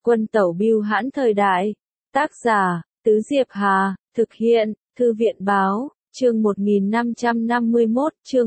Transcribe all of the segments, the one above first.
Quân tẩu bưu hãn thời đại. Tác giả, Tứ Diệp Hà, thực hiện, Thư viện báo, chương 1551, chương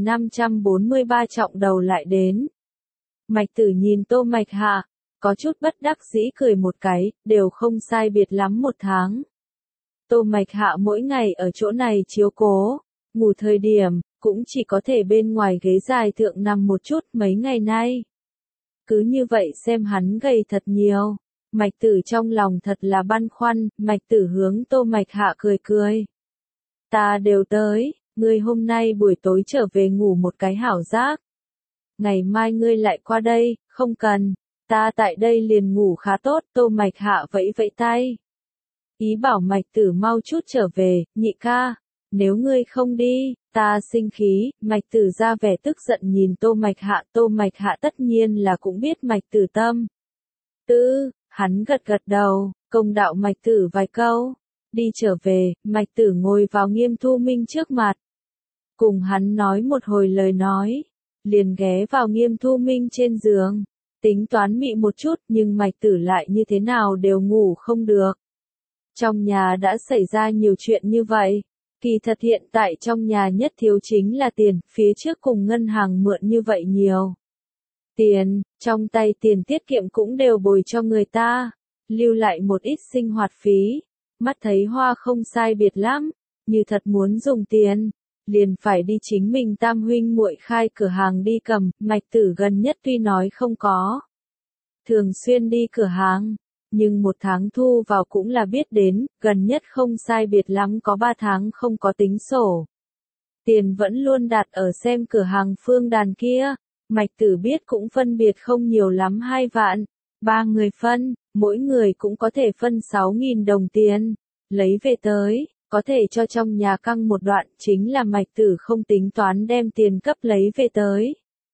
1543 trọng đầu lại đến. Mạch Tử nhìn Tô Mạch Hạ, có chút bất đắc dĩ cười một cái, đều không sai biệt lắm 1 tháng. Tô Mạch Hạ mỗi ngày ở chỗ này chiếu cố, ngủ thời điểm, cũng chỉ có thể bên ngoài ghế dài thượng nằm một chút mấy ngày nay. Cứ như vậy xem hắn gầy thật nhiều. Mạch Tử trong lòng thật là băn khoăn, Mạch Tử hướng Tô Mạch Hạ cười cười. Ta đều tới, ngươi hôm nay buổi tối trở về ngủ một cái hảo giác. Ngày mai ngươi lại qua đây, không cần, ta tại đây liền ngủ khá tốt. Tô Mạch Hạ vẫy vẫy tay. Ý bảo Mạch Tử mau chút trở về, nhị ca, nếu ngươi không đi, ta sinh khí. Mạch Tử ra vẻ tức giận nhìn Tô Mạch Hạ tất nhiên là cũng biết Mạch Tử tâm. Hắn gật gật đầu, công đạo Mạch Tử vài câu, đi trở về. Mạch Tử ngồi vào Nghiêm Thu Minh trước mặt, cùng hắn nói một hồi lời nói, liền ghé vào Nghiêm Thu Minh trên giường, tính toán mị một chút nhưng Mạch Tử lại như thế nào đều ngủ không được. Trong nhà đã xảy ra nhiều chuyện như vậy, kỳ thật hiện tại trong nhà nhất thiếu chính là tiền, phía trước cùng ngân hàng mượn như vậy nhiều. Tiền, trong tay tiền tiết kiệm cũng đều bồi cho người ta, lưu lại một ít sinh hoạt phí, mắt thấy hoa không sai biệt lắm, như thật muốn dùng tiền, liền phải đi chính mình tam huynh muội khai cửa hàng đi cầm. Mạch Tử gần nhất tuy nói không có thường xuyên đi cửa hàng, nhưng 1 tháng thu vào cũng là biết đến, gần nhất không sai biệt lắm có 3 tháng không có tính sổ. Tiền vẫn luôn đặt ở xem cửa hàng Phương Đàn kia, Mạch Tử biết cũng phân biệt không nhiều lắm 2 vạn, 3 người phân, mỗi người cũng có thể phân 6.000 đồng tiền, lấy về tới, có thể cho trong nhà căng một đoạn, chính là Mạch Tử không tính toán đem tiền cấp lấy về tới.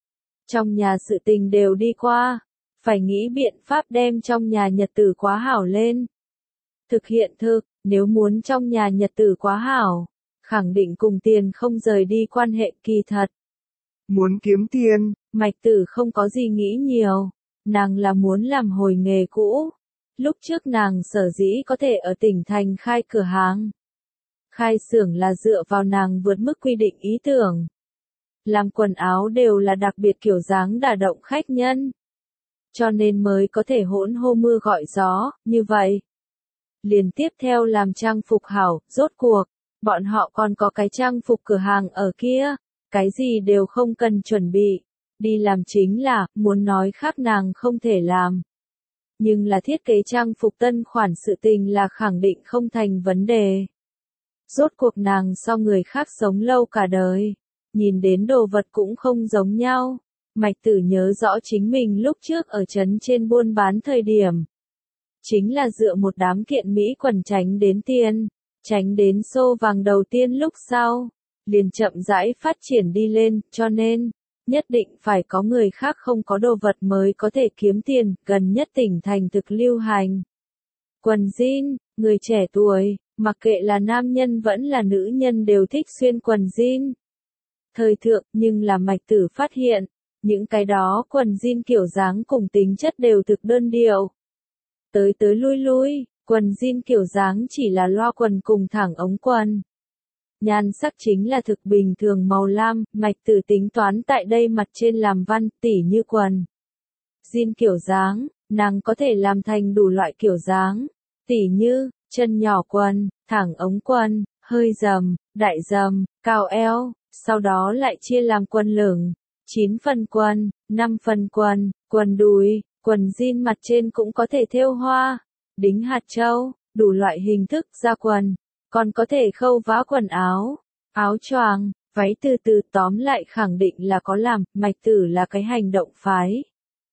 Trong nhà sự tình đều đi qua, phải nghĩ biện pháp đem trong nhà nhật tử quá hảo lên. Thực hiện thực, nếu muốn trong nhà nhật tử quá hảo, khẳng định cùng tiền không rời đi quan hệ. Kỳ thật. Muốn kiếm tiền, Mạch Tử không có gì nghĩ nhiều, nàng là muốn làm hồi nghề cũ. Lúc trước nàng sở dĩ có thể ở tỉnh thành khai cửa hàng. Khai xưởng là dựa vào nàng vượt mức quy định ý tưởng. Làm quần áo đều là đặc biệt kiểu dáng đả động khách nhân. Cho nên mới có thể hỗn hô mưa gọi gió, như vậy. Liền tiếp theo làm trang phục hảo, rốt cuộc, bọn họ còn có cái trang phục cửa hàng ở kia, cái gì đều không cần chuẩn bị, đi làm chính là, muốn nói khác nàng không thể làm. Nhưng là thiết kế trang phục tân khoản sự tình là khẳng định không thành vấn đề. Rốt cuộc nàng so người khác sống lâu cả đời, nhìn đến đồ vật cũng không giống nhau. Mạch Tử nhớ rõ chính mình lúc trước ở trấn trên buôn bán thời điểm. Chính là dựa một đám kiện mỹ quần tránh đến tiền, tránh đến xô vàng đầu tiên lúc sau, liền chậm rãi phát triển đi lên, cho nên, nhất định phải có người khác không có đồ vật mới có thể kiếm tiền, gần nhất tỉnh thành thực lưu hành. Quần jean, người trẻ tuổi, mặc kệ là nam nhân vẫn là nữ nhân đều thích xuyên quần jean. Thời thượng, nhưng là Mạch Tử phát hiện, những cái đó quần jean kiểu dáng cùng tính chất đều thực đơn điệu. Tới tới lui lui, quần jean kiểu dáng chỉ là loa quần cùng thẳng ống quần. Nhan sắc chính là thực bình thường màu lam. Mạch Tử tính toán tại đây mặt trên làm văn, tỉ như quần jean kiểu dáng, nàng có thể làm thành đủ loại kiểu dáng, tỉ như, chân nhỏ quần, thẳng ống quần, hơi rầm, đại rầm, cao eo, sau đó lại chia làm quần lửng, 9 phần quần, 5 phần quần, quần đùi, quần jean mặt trên cũng có thể thêu hoa, đính hạt châu, đủ loại hình thức ra quần, còn có thể khâu vá quần áo, áo choàng, váy từ từ, tóm lại khẳng định là có làm. Mạch Tử là cái hành động phái.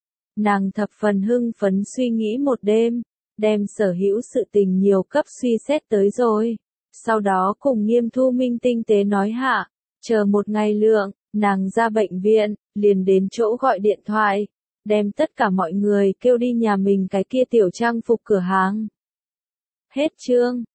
Nàng thập phần hưng phấn suy nghĩ một đêm, đem sở hữu sự tình nhiều cấp suy xét tới rồi. Sau đó cùng Nghiêm Thu Minh tinh tế nói hạ, chờ một ngày lượng, nàng ra bệnh viện, liền đến chỗ gọi điện thoại, đem tất cả mọi người kêu đi nhà mình cái kia tiểu trang phục cửa hàng. Hết chương.